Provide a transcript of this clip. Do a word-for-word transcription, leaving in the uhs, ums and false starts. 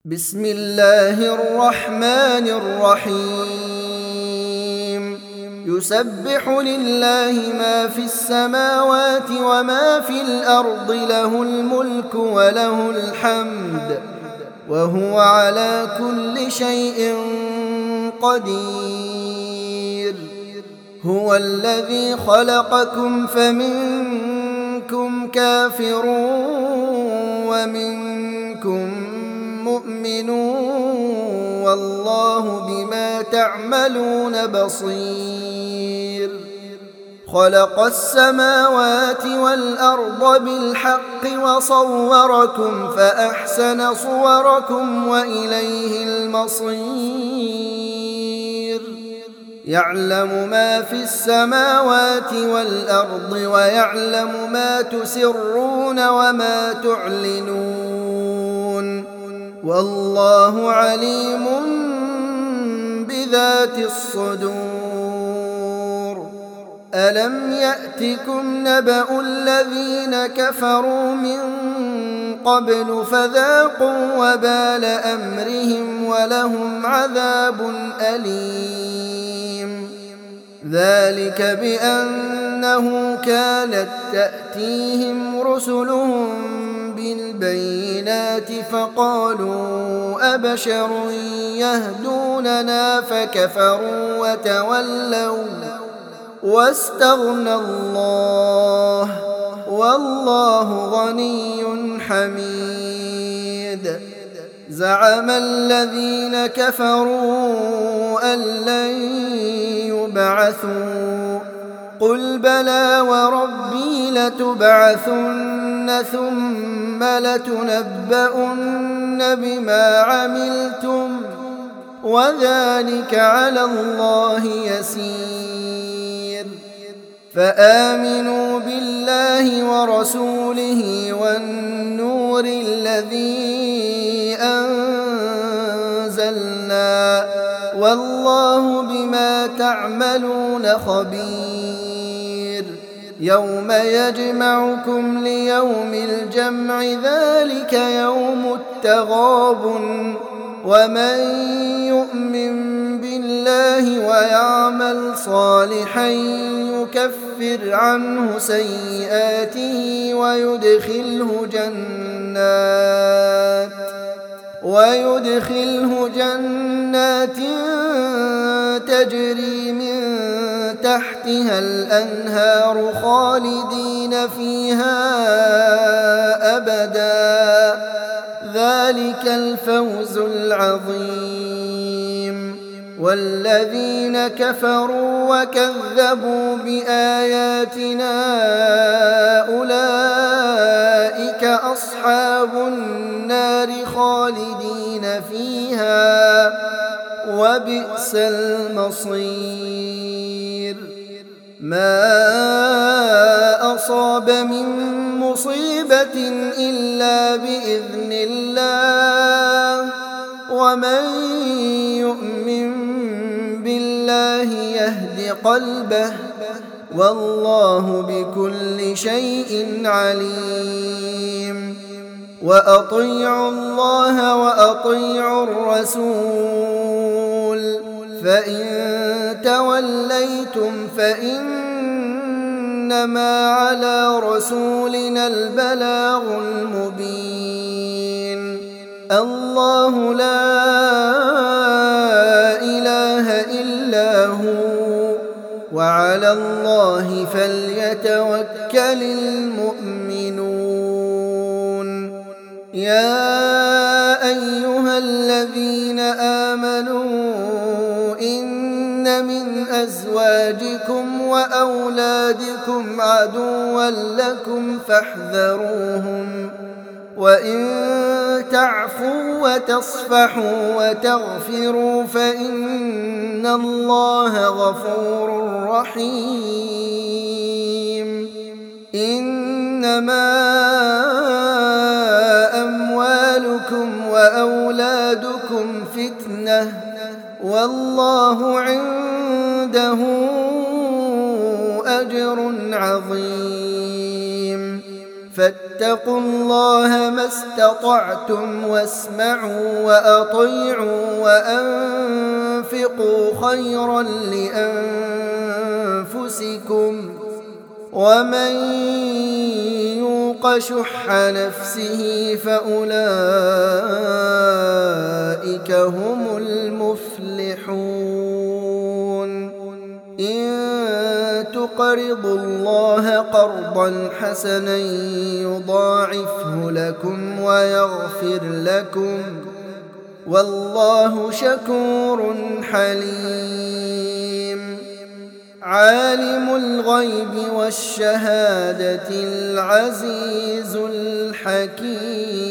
بسم الله الرحمن الرحيم يسبح لله ما في السماوات وما في الأرض له الملك وله الحمد وهو على كل شيء قدير. هو الذي خلقكم فمنكم كافر ومنكم مؤمن والله بما تعملون بصير. خلق السماوات والأرض بالحق وصوركم فأحسن صوركم وإليه المصير. يعلم ما في السماوات والأرض ويعلم ما تسرون وما تعلنون والله عليم بذات الصدور. ألم يأتكم نبأ الذين كفروا من قبل فذاقوا وبال أمرهم ولهم عذاب أليم. ذلك بأنه كانت تأتيهم رسلهم بالبينات فقالوا أبشر يهدوننا فكفروا وتولوا واستغنى الله والله غني حميد. زعم الذين كفروا أن لن يبعثوا قل بلى وربي لتبعثن ثم لتنبؤن بما عملتم وذلك على الله يسير. فآمنوا بالله ورسوله والنور الذي أنزلنا والله بما تعملون خبير. يوم يجمعكم ليوم الجمع ذلك يوم التغابن ومن يؤمن بالله ويعمل صالحا يكفر عنه سيئاته ويدخله جنات ويدخله جنات تجري من تحتها الأنهار خالدين فيها أبدا ذلك الفوز العظيم. والذين كفروا وكذبوا بآياتنا أولئك أصحاب النار خالدين فيها وبئس المصير. ما أصاب من مصيبة إلا بإذن الله ومن يؤمن بالله يهد قلبه والله بكل شيء عليم. وأطيعوا الله وأطيعوا الرسول فإن توليتم فإنما على رسولنا البلاغ المبين. الله لا إله إلا هو وعلى الله فليتوكل المؤمنون. يا أيها الذين آمنوا إن من أزواجكم وأولادكم عدوا لكم فاحذروهم وإن تعفوا وتصفحوا وتغفروا فإن الله غفور رحيم. إنما أموالكم وأولادكم فتنة والله عنده أجر عظيم. فاتقوا الله ما استطعتم واسمعوا وأطيعوا وأنفقوا خيرا لأنفسكم ومن يوق شح نفسه فأولئك هم المفلحون إن تقرضوا الله قرضا حسنا يضاعفه لكم ويغفر لكم والله شكور حليم عالم الغيب والشهادة العزيز الحكيم